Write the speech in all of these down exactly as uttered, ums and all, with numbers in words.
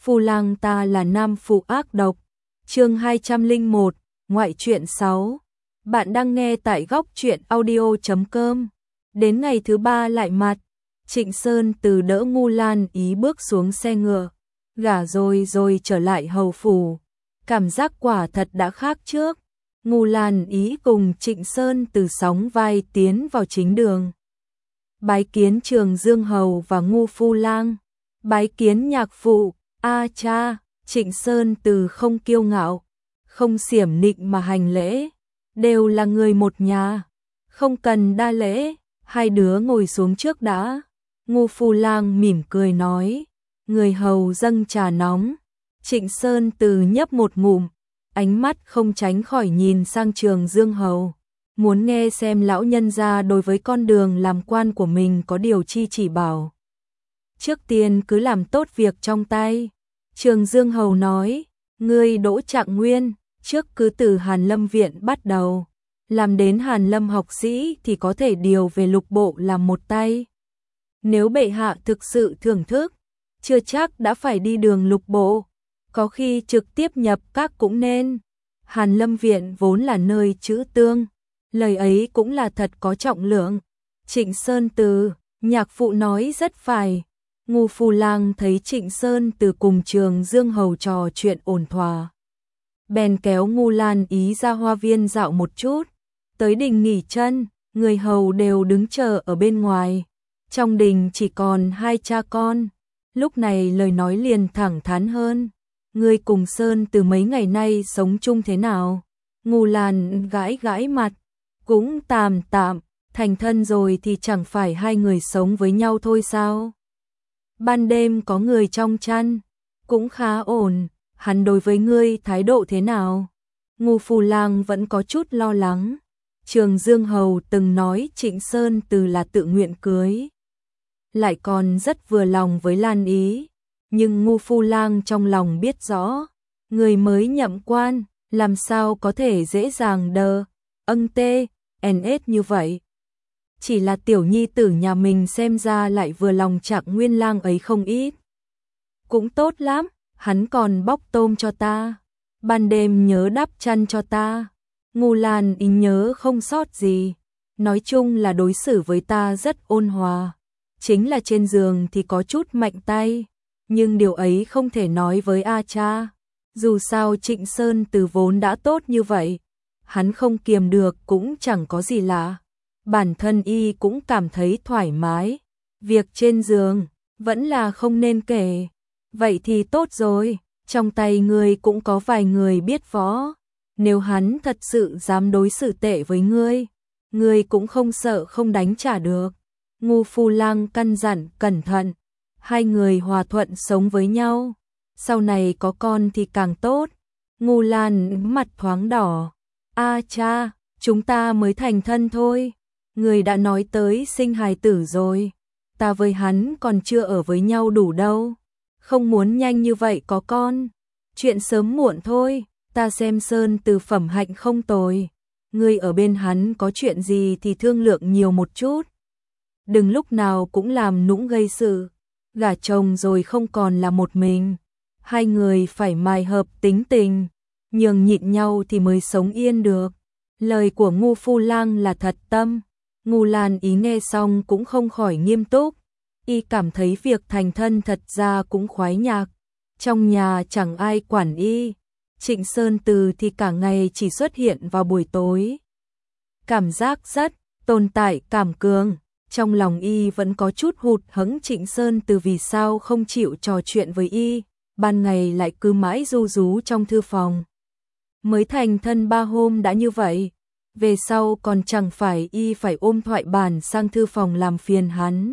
phu lang ta là nam phụ ác độc. Chương hai trăm lẻ một, ngoại truyện sáu. Bạn đang nghe tại góc truyện audio chấm com. Đến ngày thứ ba lại mặt, Trịnh Sơn từ đỡ Ngu Lan Ý bước xuống xe ngựa, gả rồi rồi trở lại hầu phủ. Cảm giác quả thật đã khác trước. Ngu Lan Ý cùng Trịnh Sơn từ sóng vai tiến vào chính đường. Bái kiến Trường Dương hầu và Ngu phu lang. Bái kiến nhạc phụ. A cha. Trịnh Sơn từ không kiêu ngạo, không xiểm nịnh mà hành lễ, đều là người một nhà, không cần đa lễ. Hai đứa ngồi xuống trước đã. Ngu phu lang mỉm cười nói, người hầu dâng trà nóng. Trịnh Sơn từ nhấp một ngụm, ánh mắt không tránh khỏi nhìn sang Trường Dương hầu, muốn nghe xem lão nhân gia đối với con đường làm quan của mình có điều chi chỉ bảo. Trước tiên cứ làm tốt việc trong tay. Trường Dương hầu nói, ngươi Đỗ Trạng Nguyên, trước cứ từ Hàn Lâm viện bắt đầu, làm đến Hàn Lâm học sĩ thì có thể điều về lục bộ làm một tay. Nếu bệ hạ thực sự thưởng thức, chưa chắc đã phải đi đường lục bộ, có khi trực tiếp nhập các cũng nên. Hàn Lâm viện vốn là nơi trữ tương, lời ấy cũng là thật có trọng lượng. Trịnh Sơn từ, nhạc phụ nói rất phải. Ngu phu lang thấy Trịnh Sơn từ cùng Trường Dương hầu trò chuyện ổn thỏa, bèn kéo Ngu Lan Ý ra hoa viên dạo một chút, tới đình nghỉ chân. Người hầu đều đứng chờ ở bên ngoài, trong đình chỉ còn hai cha con. Lúc này lời nói liền thẳng thắn hơn, ngươi cùng Sơn từ mấy ngày nay sống chung thế nào? Ngu Lan gãi gãi mặt, cũng tạm tạm, thành thân rồi thì chẳng phải hai người sống với nhau thôi sao? Ban đêm có người trong chăn, cũng khá ổn. Hắn đối với ngươi thái độ thế nào? Ngu phu lang vẫn có chút lo lắng. Trường Dương hầu từng nói Trịnh Sơn từ là tự nguyện cưới, lại còn rất vừa lòng với Lan Ý. Nhưng Ngu phu lang trong lòng biết rõ, người mới nhậm quan, làm sao có thể dễ dàng đờ âng tê en ết như vậy. Chỉ là tiểu nhi tử nhà mình xem ra lại vừa lòng Trạng Nguyên lang ấy không ít. Cũng tốt lắm, hắn còn bóc tôm cho ta, ban đêm nhớ đắp chăn cho ta. Ngu Lan Ý nhớ không sót gì, nói chung là đối xử với ta rất ôn hòa, chính là trên giường thì có chút mạnh tay, nhưng điều ấy không thể nói với A cha. Dù sao Trịnh Sơn từ vốn đã tốt như vậy, hắn không kiềm được cũng chẳng có gì lạ. Bản thân y cũng cảm thấy thoải mái, việc trên giường vẫn là không nên kể. Vậy thì tốt rồi, trong tay ngươi cũng có vài người biết võ, nếu hắn thật sự dám đối xử tệ với ngươi, ngươi cũng không sợ không đánh trả được. Ngu phu lang căn dặn cẩn thận, hai người hòa thuận sống với nhau, sau này có con thì càng tốt. Ngu Lan mặt thoáng đỏ, a cha, chúng ta mới thành thân thôi. Người đã nói tới sinh hài tử rồi, ta với hắn còn chưa ở với nhau đủ đâu, không muốn nhanh như vậy có con, chuyện sớm muộn thôi. Ta xem Sơn từ phẩm hạnh không tồi, ngươi ở bên hắn có chuyện gì thì thương lượng nhiều một chút, đừng lúc nào cũng làm nũng gây sự. Gả chồng rồi không còn là một mình, hai người phải mài hợp tính tình, nhường nhịn nhau thì mới sống yên được. Lời của Ngu phu lang là thật tâm. Ngu Lan Ý nghe xong cũng không khỏi nghiêm túc, y cảm thấy việc thành thân thật ra cũng khoái nhạc, trong nhà chẳng ai quản y. Trịnh Sơn từ thì cả ngày chỉ xuất hiện vào buổi tối, cảm giác rất tồn tại cảm cường. Trong lòng y vẫn có chút hụt hẫng Trịnh Sơn từ vì sao không chịu trò chuyện với y, ban ngày lại cứ mãi ru rú trong thư phòng. Mới thành thân ba hôm đã như vậy, về sau còn chẳng phải y phải ôm thoại bản sang thư phòng làm phiền hắn.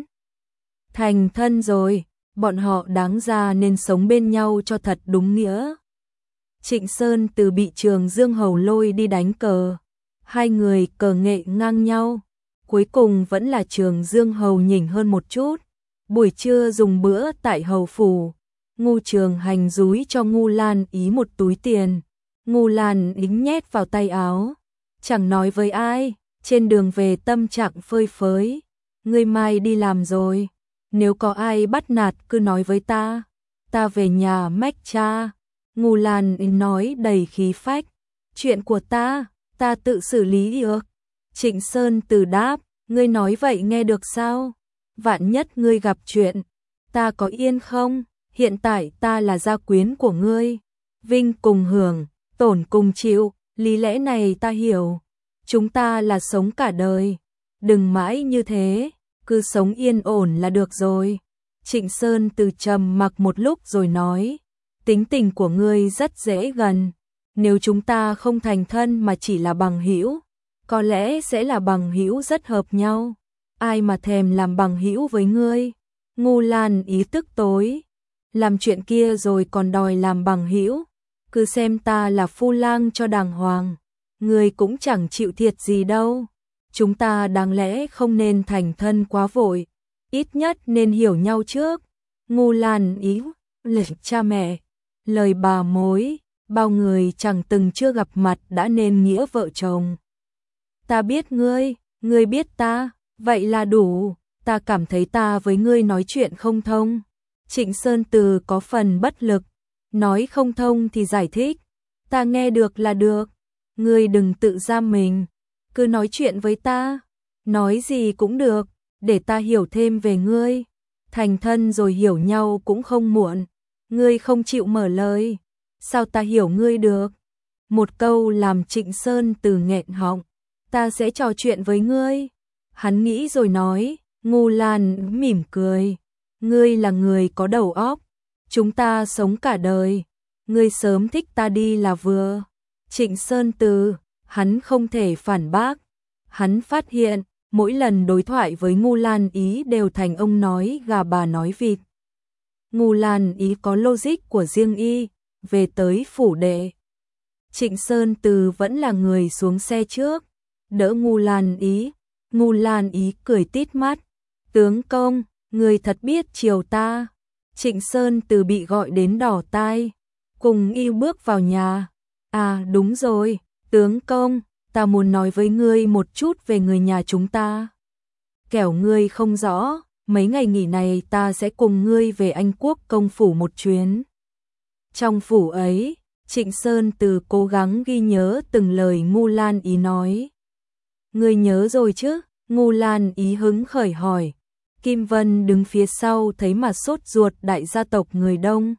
Thành thân rồi, bọn họ đáng ra nên sống bên nhau cho thật đúng nghĩa. Trịnh Sơn từ bị Trường Dương hầu lôi đi đánh cờ, hai người cờ nghệ ngang nhau, cuối cùng vẫn là Trường Dương hầu nhỉnh hơn một chút. Buổi trưa dùng bữa tại hầu phủ, Ngu Trường Hành dúi cho Ngu Lan Ý một túi tiền, Ngu Lan Ý nhét vào tay áo, chẳng nói với ai. Trên đường về tâm trạng phơi phới, ngươi mai đi làm rồi, nếu có ai bắt nạt cứ nói với ta. ta về nhà mách cha. Ngô Lan nói đầy khí phách. Chuyện của ta, ta tự xử lý được. Trịnh Sơn Từ đáp, ngươi nói vậy nghe được sao? Vạn nhất ngươi gặp chuyện, ta có yên không? Hiện tại ta là gia quyến của ngươi. Vinh cùng hưởng, tổn cùng chịu, lý lẽ này ta hiểu. Chúng ta là sống cả đời. Đừng mãi như thế, cứ sống yên ổn là được rồi. Trịnh Sơn Từ trầm mặc một lúc rồi nói, tính tình của ngươi rất dễ gần. Nếu chúng ta không thành thân mà chỉ là bằng hữu, có lẽ sẽ là bằng hữu rất hợp nhau. Ai mà thèm làm bằng hữu với ngươi? Ngô Lan ý tức tối. Làm chuyện kia rồi còn đòi làm bằng hữu, cứ xem ta là phu lang cho đàng hoàng. Ngươi cũng chẳng chịu thiệt gì đâu. Chúng ta đáng lẽ không nên thành thân quá vội, ít nhất nên hiểu nhau trước. Ngô Lan ý, lệnh cha mẹ, lời bà mối, bao người chẳng từng chưa gặp mặt đã nên nghĩa vợ chồng. Ta biết ngươi, ngươi biết ta, vậy là đủ. Ta cảm thấy ta với ngươi nói chuyện không thông. Trịnh Sơn Từ có phần bất lực, nói không thông thì giải thích, ta nghe được là được. Ngươi đừng tự giam mình, cứ nói chuyện với ta, nói gì cũng được, để ta hiểu thêm về ngươi. Thành thân rồi hiểu nhau cũng không muộn. Ngươi không chịu mở lời, sao ta hiểu ngươi được? Một câu làm Trịnh Sơn Từ nghẹn họng. Ta sẽ trò chuyện với ngươi. Hắn nghĩ rồi nói. Ngô Lan mỉm cười. Ngươi là người có đầu óc. Chúng ta sống cả đời. Ngươi sớm thích ta đi là vừa. Trịnh Sơn Từ, hắn không thể phản bác. Hắn phát hiện, mỗi lần đối thoại với Ngô Lan ý đều thành ông nói gà bà nói vịt. Ngô Lan ý có logic của riêng y. Về tới phủ đệ, Trịnh Sơn Từ vẫn là người xuống xe trước, đỡ Ngô Lan ý. Ngô Lan ý cười tít mắt. Tướng công, người thật biết chiều ta. Trịnh Sơn Từ bị gọi đến đỏ tai, cùng y bước vào nhà. À đúng rồi, tướng công, ta muốn nói với ngươi một chút về người nhà chúng ta. Kẻo ngươi không rõ, mấy ngày nghỉ này ta sẽ cùng ngươi về Anh Quốc công phủ một chuyến. Trong phủ ấy, Trịnh Sơn Từ cố gắng ghi nhớ từng lời Ngô Lan ý nói. Ngươi nhớ rồi chứ? Ngô Lan ý hứng khởi hỏi. Kim Vân đứng phía sau thấy mà sốt ruột, đại gia tộc người đông.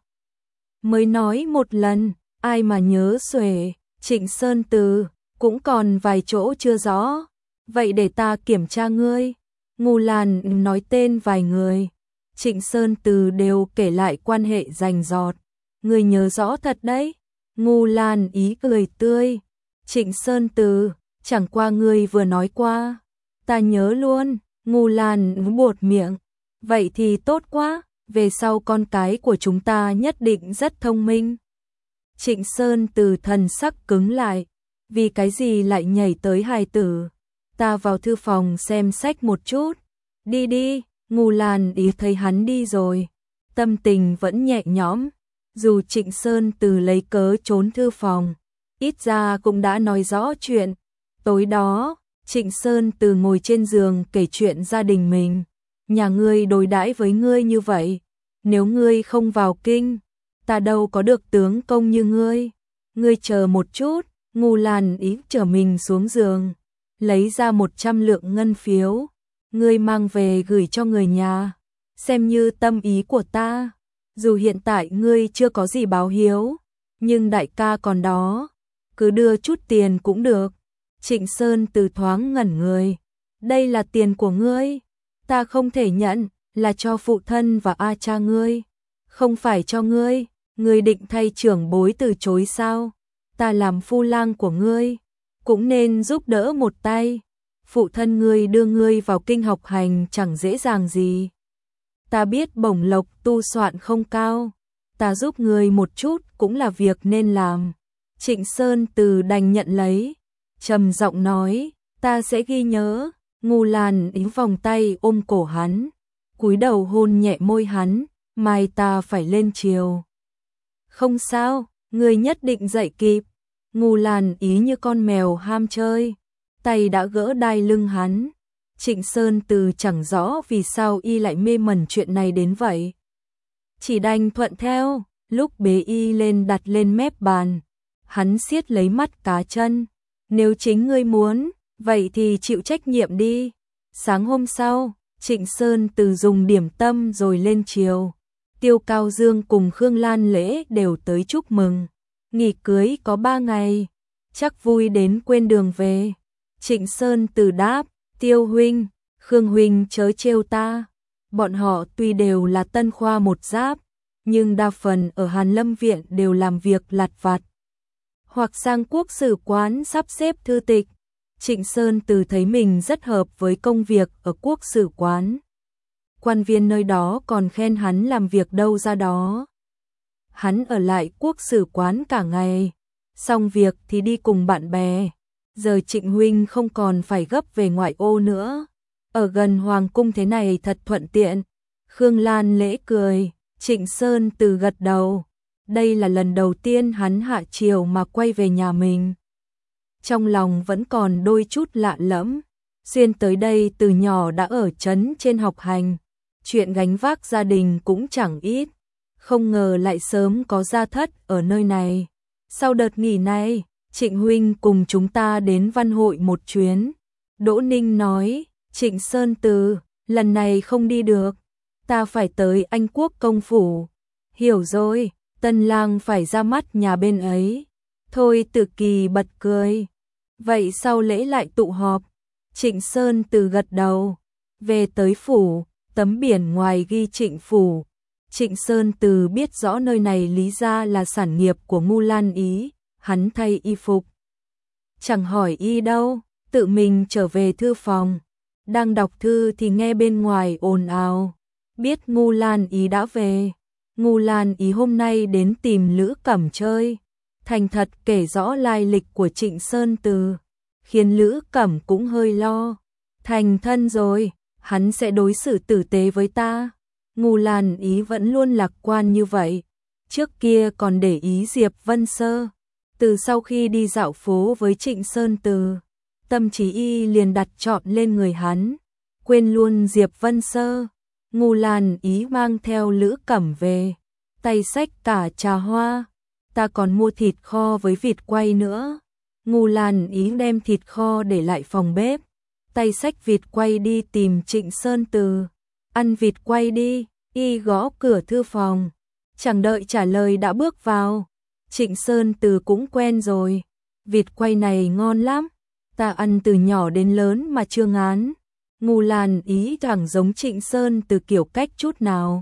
Mới nói một lần, ai mà nhớ xuể. Trịnh Sơn Từ, cũng còn vài chỗ chưa rõ. Vậy để ta kiểm tra ngươi. Ngô Lan nói tên vài người. Trịnh Sơn Từ đều kể lại quan hệ rành rọt. Ngươi nhớ rõ thật đấy. Ngô Lan ý cười tươi. Trịnh Sơn Từ, chẳng qua ngươi vừa nói qua. Ta nhớ luôn. Ngô Lan buột miệng. Vậy thì tốt quá. Về sau con cái của chúng ta nhất định rất thông minh. Trịnh Sơn Từ thần sắc cứng lại. Vì cái gì lại nhảy tới hài tử? Ta vào thư phòng xem sách một chút. Đi đi. Ngô Lan ý thấy hắn đi rồi, tâm tình vẫn nhẹ nhõm. Dù Trịnh Sơn Từ lấy cớ trốn thư phòng, ít ra cũng đã nói rõ chuyện. Tối đó, Trịnh Sơn Từ ngồi trên giường kể chuyện gia đình mình. Nhà ngươi đối đãi với ngươi như vậy, nếu ngươi không vào kinh, ta đâu có được tướng công như ngươi. Ngươi chờ một chút. Ngô Lan ý trở mình xuống giường, lấy ra một trăm lượng ngân phiếu. Ngươi mang về gửi cho người nhà, xem như tâm ý của ta. Dù hiện tại ngươi chưa có gì báo hiếu, nhưng đại ca còn đó, cứ đưa chút tiền cũng được. Trịnh Sơn Từ thoáng ngẩn người. Đây là tiền của ngươi, ta không thể nhận, là cho phụ thân và a cha ngươi, không phải cho ngươi. Ngươi định thay trưởng bối từ chối sao? Ta làm phu lang của ngươi, cũng nên giúp đỡ một tay. Phụ thân ngươi đưa ngươi vào kinh học hành chẳng dễ dàng gì. Ta biết bổng lộc tu soạn không cao, ta giúp ngươi một chút cũng là việc nên làm. Trịnh Sơn Từ đành nhận lấy, trầm giọng nói, ta sẽ ghi nhớ. Ngô Lan ý vòng tay ôm cổ hắn, cúi đầu hôn nhẹ môi hắn. Mai ta phải lên chiều. Không sao, ngươi nhất định dậy kịp. Ngô Lan ý như con mèo ham chơi, tay đã gỡ đai lưng hắn. Trịnh Sơn Từ chẳng rõ vì sao y lại mê mẩn chuyện này đến vậy. chỉ đành thuận theo, lúc bế y lên đặt lên mép bàn. Hắn siết lấy mắt cá chân, nếu chính ngươi muốn, vậy thì chịu trách nhiệm đi. Sáng hôm sau, Trịnh Sơn Từ dùng điểm tâm rồi lên chiều. Tiêu Cao Dương cùng Khương Lan Lễ đều tới chúc mừng. Nghỉ cưới có ba ngày, chắc vui đến quên đường về. Trịnh Sơn Từ đáp, Tiêu huynh, Khương huynh chớ trêu ta. Bọn họ tuy đều là tân khoa một giáp, nhưng đa phần ở Hàn Lâm Viện đều làm việc lặt vặt, hoặc sang quốc sử quán sắp xếp thư tịch. Trịnh Sơn Từ thấy mình rất hợp với công việc ở quốc sử quán. Quan viên nơi đó còn khen hắn làm việc đâu ra đó. Hắn ở lại quốc sử quán cả ngày, xong việc thì đi cùng bạn bè. Giờ Trịnh huynh không còn phải gấp về ngoại ô nữa, ở gần hoàng cung thế này thật thuận tiện. Khương Lan Lễ cười, Trịnh Sơn Từ gật đầu. Đây là lần đầu tiên hắn hạ chiều mà quay về nhà mình. Trong lòng vẫn còn đôi chút lạ lẫm. Xuyên tới đây từ nhỏ đã ở trấn trên học hành, chuyện gánh vác gia đình cũng chẳng ít. Không ngờ lại sớm có gia thất ở nơi này. Sau đợt nghỉ này, Trịnh huynh cùng chúng ta đến văn hội một chuyến. Đỗ Ninh nói, Trịnh Sơn Từ, lần này không đi được, ta phải tới Anh Quốc công phủ. Hiểu rồi, tân lang phải ra mắt nhà bên ấy. Thôi Tử Kỳ bật cười. Vậy sau lễ lại tụ họp. Trịnh Sơn Từ gật đầu. Về tới phủ, tấm biển ngoài ghi Trịnh phủ. Trịnh Sơn Từ biết rõ nơi này lý ra là sản nghiệp của Ngưu Lan Ý. Hắn thay y phục, chẳng hỏi y đâu, tự mình trở về thư phòng. Đang đọc thư thì nghe bên ngoài ồn ào. Biết Ngưu Lan Ý đã về. Ngưu Lan Ý hôm nay đến tìm Lữ Cẩm chơi, thành thật kể rõ lai lịch của Trịnh Sơn Từ, khiến Lữ Cẩm cũng hơi lo. Thành thân rồi, hắn sẽ đối xử tử tế với ta. Ngưu Lan Ý vẫn luôn lạc quan như vậy. Trước kia còn để ý Diệp Vân Sơ. Từ sau khi đi dạo phố với Trịnh Sơn Từ, tâm trí y liền đặt trọn lên người hắn, quên luôn Diệp Vân Sơ. Ngưu Lan Ý mang theo Lữ Cẩm về, tay xách cả trà hoa. Ta còn mua thịt kho với vịt quay nữa. Ngưu Lan Ý đem thịt kho để lại phòng bếp, tay xách vịt quay đi tìm Trịnh Sơn Từ. Ăn vịt quay đi, y gõ cửa thư phòng, chẳng đợi trả lời đã bước vào. Trịnh Sơn Từ cũng quen rồi, vịt quay này ngon lắm, ta ăn từ nhỏ đến lớn mà chưa ngán. Ngưu Lan Ý chẳng giống Trịnh Sơn Từ kiểu cách chút nào.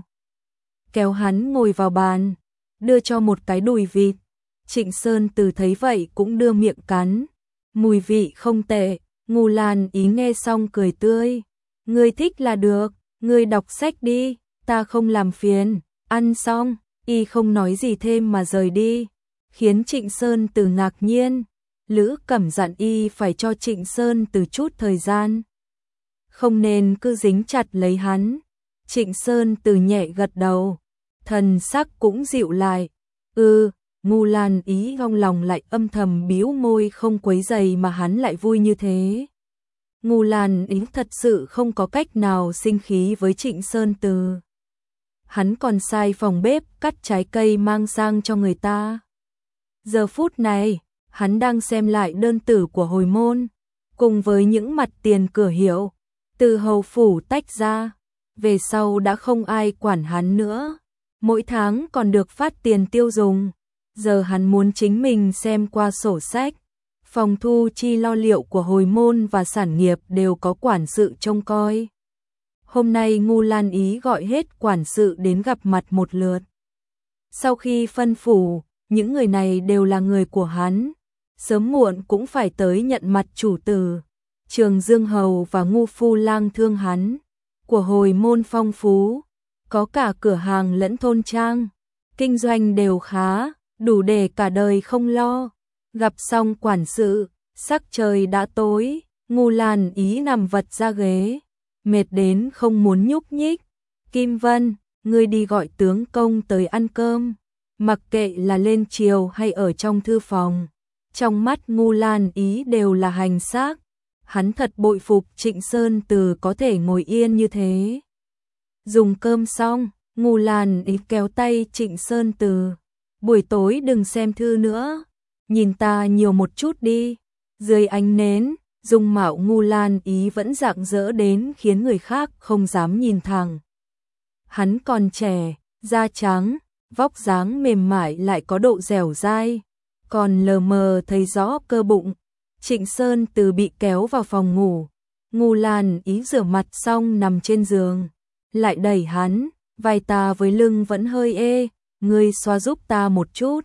Kéo hắn ngồi vào bàn, đưa cho một cái đùi vịt. Trịnh Sơn Từ thấy vậy cũng đưa miệng cắn, mùi vị không tệ. Ngưu Lan Ý nghe xong cười tươi, ngươi thích là được, ngươi đọc sách đi, ta không làm phiền. Ăn xong, y không nói gì thêm mà rời đi, khiến Trịnh Sơn Từ ngạc nhiên. Lữ Cẩm dặn y phải cho Trịnh Sơn Từ chút thời gian, không nên cứ dính chặt lấy hắn. Trịnh Sơn Từ nhẹ gật đầu, thần sắc cũng dịu lại. Ừ, Ngưu Lan Ý trong lòng lại âm thầm bĩu môi, không quấy giày mà hắn lại vui như thế. Ngưu Lan Ý thật sự không có cách nào sinh khí với Trịnh Sơn Từ. Hắn còn sai phòng bếp cắt trái cây mang sang cho người ta. Giờ phút này, hắn đang xem lại đơn tử của hồi môn, cùng với những mặt tiền cửa hiệu, từ hầu phủ tách ra. Về sau đã không ai quản hắn nữa, mỗi tháng còn được phát tiền tiêu dùng. Giờ hắn muốn chính mình xem qua sổ sách, phòng thu chi lo liệu của hồi môn và sản nghiệp đều có quản sự trông coi. Hôm nay Ngưu Lan Ý gọi hết quản sự đến gặp mặt một lượt. Sau khi phân phủ, những người này đều là người của hắn, sớm muộn cũng phải tới nhận mặt chủ tử. Trường Dương Hầu và Ngưu Phu Lang thương hắn, của hồi môn phong phú, có cả cửa hàng lẫn thôn trang, kinh doanh đều khá, đủ để cả đời không lo. Gặp xong quản sự, sắc trời đã tối, Ngưu Lan Ý nằm vật ra ghế, mệt đến không muốn nhúc nhích. Kim Vân, ngươi đi gọi tướng công tới ăn cơm, mặc kệ là lên triều hay ở trong thư phòng. Trong mắt Ngưu Lan Ý đều là hành xác. Hắn thật bội phục Trịnh Sơn Từ có thể ngồi yên như thế. Dùng cơm xong, Ngô Lan Ý kéo tay Trịnh Sơn Từ. Buổi tối đừng xem thư nữa, nhìn ta nhiều một chút đi. Dưới ánh nến, dung mạo Ngô Lan Ý vẫn rạng rỡ đến khiến người khác không dám nhìn thẳng. Hắn còn trẻ, da trắng, vóc dáng mềm mại lại có độ dẻo dai, còn lờ mờ thấy rõ cơ bụng. Trịnh Sơn Từ bị kéo vào phòng ngủ. Ngô Lan Ý rửa mặt xong nằm trên giường, lại đẩy hắn, vai ta với lưng vẫn hơi ê, ngươi xoa giúp ta một chút.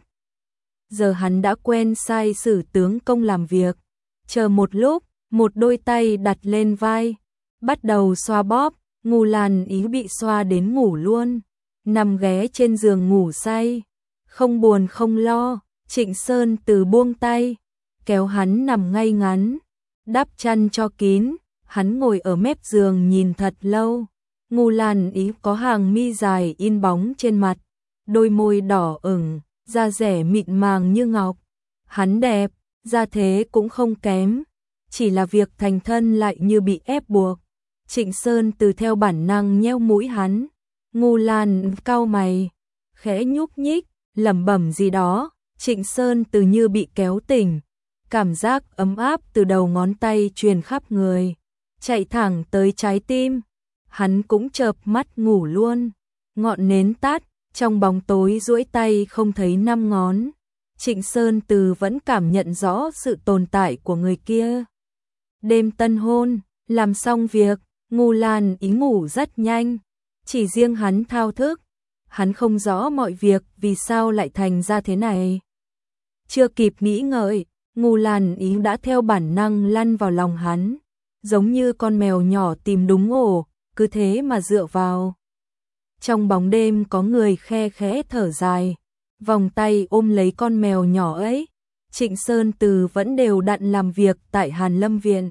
Giờ hắn đã quen sai sử tướng công làm việc. Chờ một lúc, một đôi tay đặt lên vai, bắt đầu xoa bóp. Ngô Lan Ý bị xoa đến ngủ luôn, nằm ghé trên giường ngủ say, không buồn không lo. Trịnh Sơn Từ buông tay, kéo hắn nằm ngay ngắn, đắp chăn cho kín. Hắn ngồi ở mép giường nhìn thật lâu. Ngô Lan Ý có hàng mi dài in bóng trên mặt, đôi môi đỏ ửng, da dẻ mịn màng như ngọc. Hắn đẹp, da thế cũng không kém, chỉ là việc thành thân lại như bị ép buộc. Trịnh Sơn Từ theo bản năng nheo mũi hắn. Ngô Lan cau mày, khẽ nhúc nhích, lẩm bẩm gì đó. Trịnh Sơn Từ như bị kéo tỉnh, cảm giác ấm áp từ đầu ngón tay truyền khắp người, chạy thẳng tới trái tim. Hắn cũng chợp mắt ngủ luôn. Ngọn nến tắt, trong bóng tối duỗi tay không thấy năm ngón. Trịnh Sơn Từ vẫn cảm nhận rõ sự tồn tại của người kia. Đêm tân hôn, làm xong việc, Ngô Lan Ý ngủ rất nhanh, chỉ riêng hắn thao thức. Hắn không rõ mọi việc vì sao lại thành ra thế này. Chưa kịp nghĩ ngợi, Ngô Lan Ý đã theo bản năng lăn vào lòng hắn, giống như con mèo nhỏ tìm đúng ổ, cứ thế mà dựa vào. Trong bóng đêm có người khe khẽ thở dài, vòng tay ôm lấy con mèo nhỏ ấy. Trịnh Sơn Từ vẫn đều đặn làm việc tại Hàn Lâm Viện.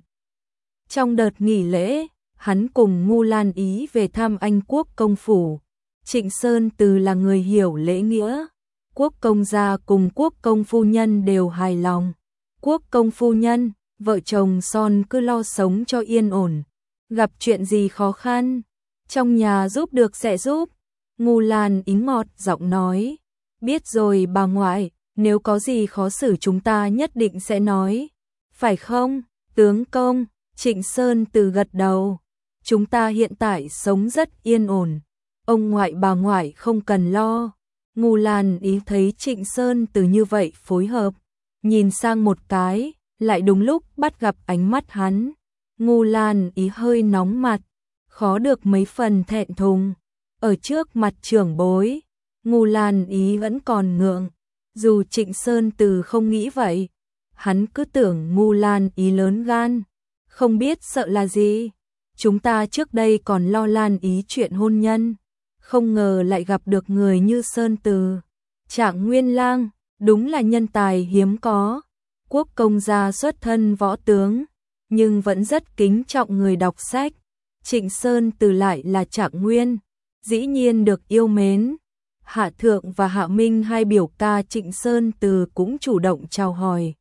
Trong đợt nghỉ lễ, hắn cùng Ngô Lan Ý về thăm Anh Quốc công phủ. Trịnh Sơn Từ là người hiểu lễ nghĩa, Quốc công gia cùng Quốc công phu nhân đều hài lòng. Quốc công phu nhân, vợ chồng son cứ lo sống cho yên ổn, gặp chuyện gì khó khăn, trong nhà giúp được sẽ giúp. Ngô Lan Ý ngọt giọng nói, biết rồi bà ngoại, nếu có gì khó xử chúng ta nhất định sẽ nói, phải không, tướng công? Trịnh Sơn Từ gật đầu, chúng ta hiện tại sống rất yên ổn, ông ngoại bà ngoại không cần lo. Ngô Lan Ý thấy Trịnh Sơn Từ như vậy phối hợp, nhìn sang một cái, lại đúng lúc bắt gặp ánh mắt hắn. Ngô Lan Ý hơi nóng mặt, khó được mấy phần thẹn thùng. Ở trước mặt trưởng bối, Ngô Lan Ý vẫn còn ngượng, dù Trịnh Sơn Từ không nghĩ vậy. Hắn cứ tưởng Ngô Lan Ý lớn gan, không biết sợ là gì. Chúng ta trước đây còn lo Lan Ý chuyện hôn nhân, không ngờ lại gặp được người như Sơn Từ. Trạng Nguyên Lang, đúng là nhân tài hiếm có. Quốc công gia xuất thân võ tướng, nhưng vẫn rất kính trọng người đọc sách. Trịnh Sơn Từ lại là Trạng Nguyên, dĩ nhiên được yêu mến. Hạ Thượng và Hạ Minh hai biểu ca Trịnh Sơn Từ cũng chủ động chào hỏi.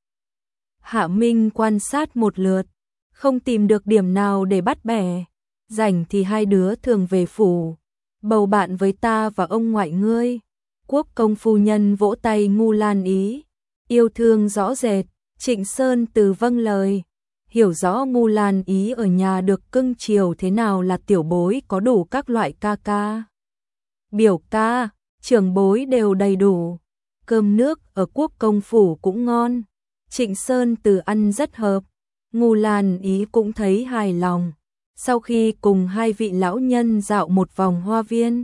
Hạ Minh quan sát một lượt, không tìm được điểm nào để bắt bẻ. Rảnh thì hai đứa thường về phủ, bầu bạn với ta và ông ngoại ngươi. Quốc công phu nhân vỗ tay Ngô Lan Ý, yêu thương rõ rệt. Trịnh Sơn Từ vâng lời, hiểu rõ Ngô Lan Ý ở nhà được cưng chiều thế nào là tiểu bối có đủ các loại ca ca, biểu ca, trưởng bối đều đầy đủ. Cơm nước ở Quốc công phủ cũng ngon, Trịnh Sơn Từ ăn rất hợp. Ngô Lan Ý cũng thấy hài lòng. Sau khi cùng hai vị lão nhân dạo một vòng hoa viên,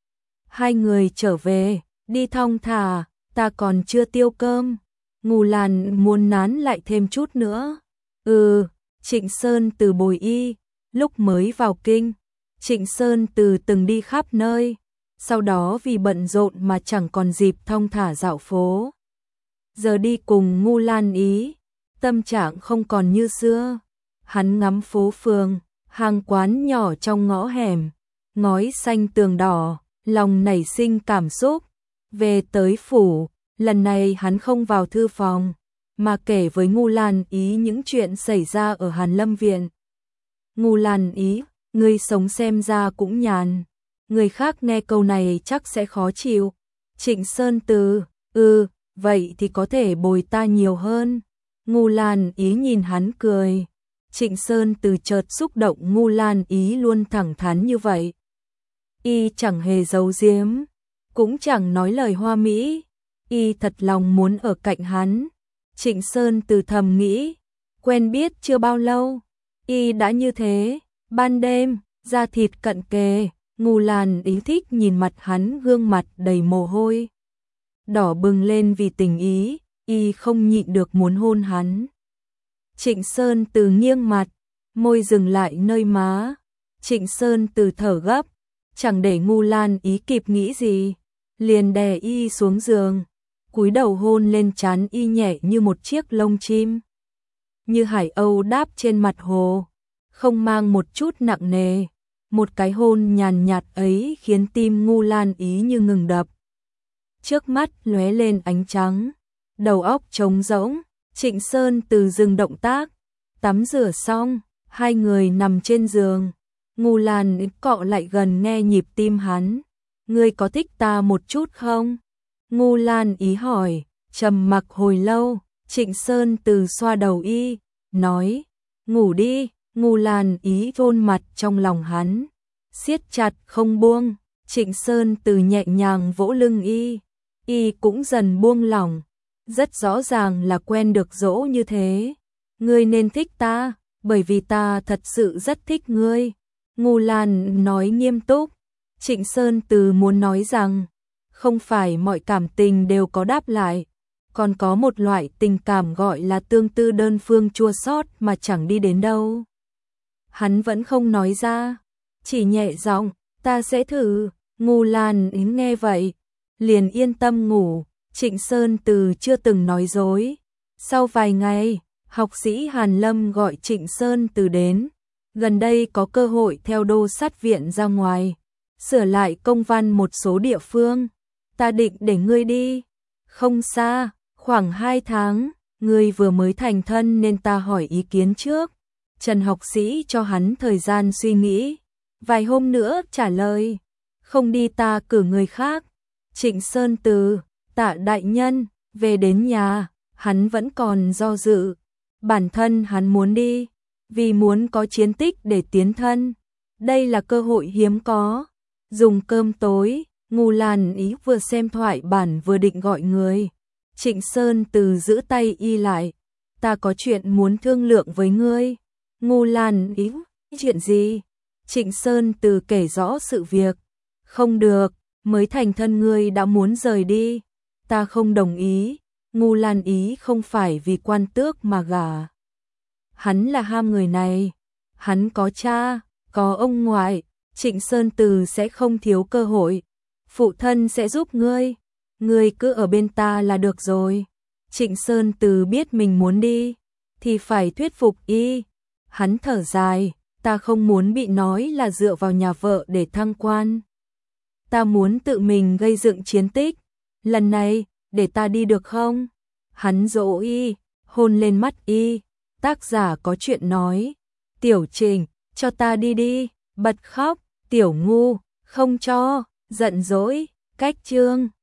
hai người trở về, đi thong thả, ta còn chưa tiêu cơm. Ngô Lan muốn nán lại thêm chút nữa. Ừ, Trịnh Sơn Từ bồi y, lúc mới vào kinh, Trịnh Sơn Từ từng đi khắp nơi, sau đó vì bận rộn mà chẳng còn dịp thong thả dạo phố. Giờ đi cùng Ngô Lan Ý, tâm trạng không còn như xưa. Hắn ngắm phố phường, hàng quán nhỏ trong ngõ hẻm, ngói xanh tường đỏ, lòng nảy sinh cảm xúc. Về tới phủ, lần này hắn không vào thư phòng, mà kể với Ngô Lan Ý những chuyện xảy ra ở Hàn Lâm Viện. Ngô Lan Ý, ngươi sống xem ra cũng nhàn. người khác nghe câu này chắc sẽ khó chịu. Trịnh Sơn Từ, ừ, vậy thì có thể bồi ta nhiều hơn. Ngu Lan Ý nhìn hắn cười. Trịnh Sơn Từ chợt xúc động, Ngu Lan Ý luôn thẳng thắn như vậy. Y chẳng hề giấu giếm, cũng chẳng nói lời hoa mỹ, y thật lòng muốn ở cạnh hắn. Trịnh Sơn Từ thầm nghĩ, quen biết chưa bao lâu, y đã như thế. Ban đêm, da thịt cận kề, Ngu Lan Ý thích nhìn mặt hắn, gương mặt đầy mồ hôi, đỏ bừng lên vì tình ý, y không nhịn được muốn hôn hắn. Trịnh Sơn Từ nghiêng mặt, môi dừng lại nơi má. Trịnh Sơn Từ thở gấp, chẳng để Ngu Lan Ý kịp nghĩ gì, liền đè y xuống giường, cúi đầu hôn lên trán y nhẹ như một chiếc lông chim, như hải âu đáp trên mặt hồ, không mang một chút nặng nề. Một cái hôn nhàn nhạt ấy khiến tim Ngu Lan Ý như ngừng đập. Trước mắt lóe lên ánh trắng, đầu óc trống rỗng. Trịnh Sơn Từ dừng động tác, tắm rửa xong, hai người nằm trên giường. Ngu Lan Ý cọ lại gần nghe nhịp tim hắn. Ngươi có thích ta một chút không? Ngu Lan Ý hỏi. Trầm mặc hồi lâu, Trịnh Sơn Từ xoa đầu y, nói, ngủ đi. Ngu Lan Ý vôn mặt trong lòng hắn, siết chặt không buông. Trịnh Sơn Từ nhẹ nhàng vỗ lưng y, y cũng dần buông lỏng. Rất rõ ràng là quen được dỗ như thế. Ngươi nên thích ta, bởi vì ta thật sự rất thích ngươi. Ngu Lan nói nghiêm túc. Trịnh Sơn Từ muốn nói rằng, không phải mọi cảm tình đều có đáp lại, còn có một loại tình cảm gọi là tương tư đơn phương chua xót mà chẳng đi đến đâu. Hắn vẫn không nói ra, chỉ nhẹ giọng, ta sẽ thử. Ngu Lan Yến nghe vậy, liền yên tâm ngủ. Trịnh Sơn Từ chưa từng nói dối. Sau vài ngày, học sĩ Hàn Lâm gọi Trịnh Sơn Từ đến. Gần đây có cơ hội theo đô sát viện ra ngoài, sửa lại công văn một số địa phương. Ta định để ngươi đi. Không xa, khoảng hai tháng, ngươi vừa mới thành thân nên ta hỏi ý kiến trước. Trần học sĩ cho hắn thời gian suy nghĩ. Vài hôm nữa trả lời. Không đi ta cử người khác. Trịnh Sơn Từ, Tạ đại nhân, về đến nhà, hắn vẫn còn do dự. Bản thân hắn muốn đi, vì muốn có chiến tích để tiến thân. Đây là cơ hội hiếm có. Dùng cơm tối, Ngu Lan Ý vừa xem thoại bản vừa định gọi người. Trịnh Sơn Từ giữ tay y lại. Ta có chuyện muốn thương lượng với ngươi. Ngu Lan Ý, chuyện gì? Trịnh Sơn Từ kể rõ sự việc. Không được, mới thành thân ngươi đã muốn rời đi. Ta không đồng ý. Ngu Lan Ý không phải vì quan tước mà gả. Hắn là ham người này. Hắn có cha, có ông ngoại. Trịnh Sơn Từ sẽ không thiếu cơ hội. Phụ thân sẽ giúp ngươi. Ngươi cứ ở bên ta là được rồi. Trịnh Sơn Từ biết mình muốn đi, thì phải thuyết phục y. Hắn thở dài. Ta không muốn bị nói là dựa vào nhà vợ để thăng quan. Ta muốn tự mình gây dựng chiến tích. Lần này, để ta đi được không? Hắn dỗ y, hôn lên mắt y. Tác giả có chuyện nói. Tiểu Trình, cho ta đi đi. Bật khóc. Tiểu Ngu, không cho. Giận dỗi. Cách chương.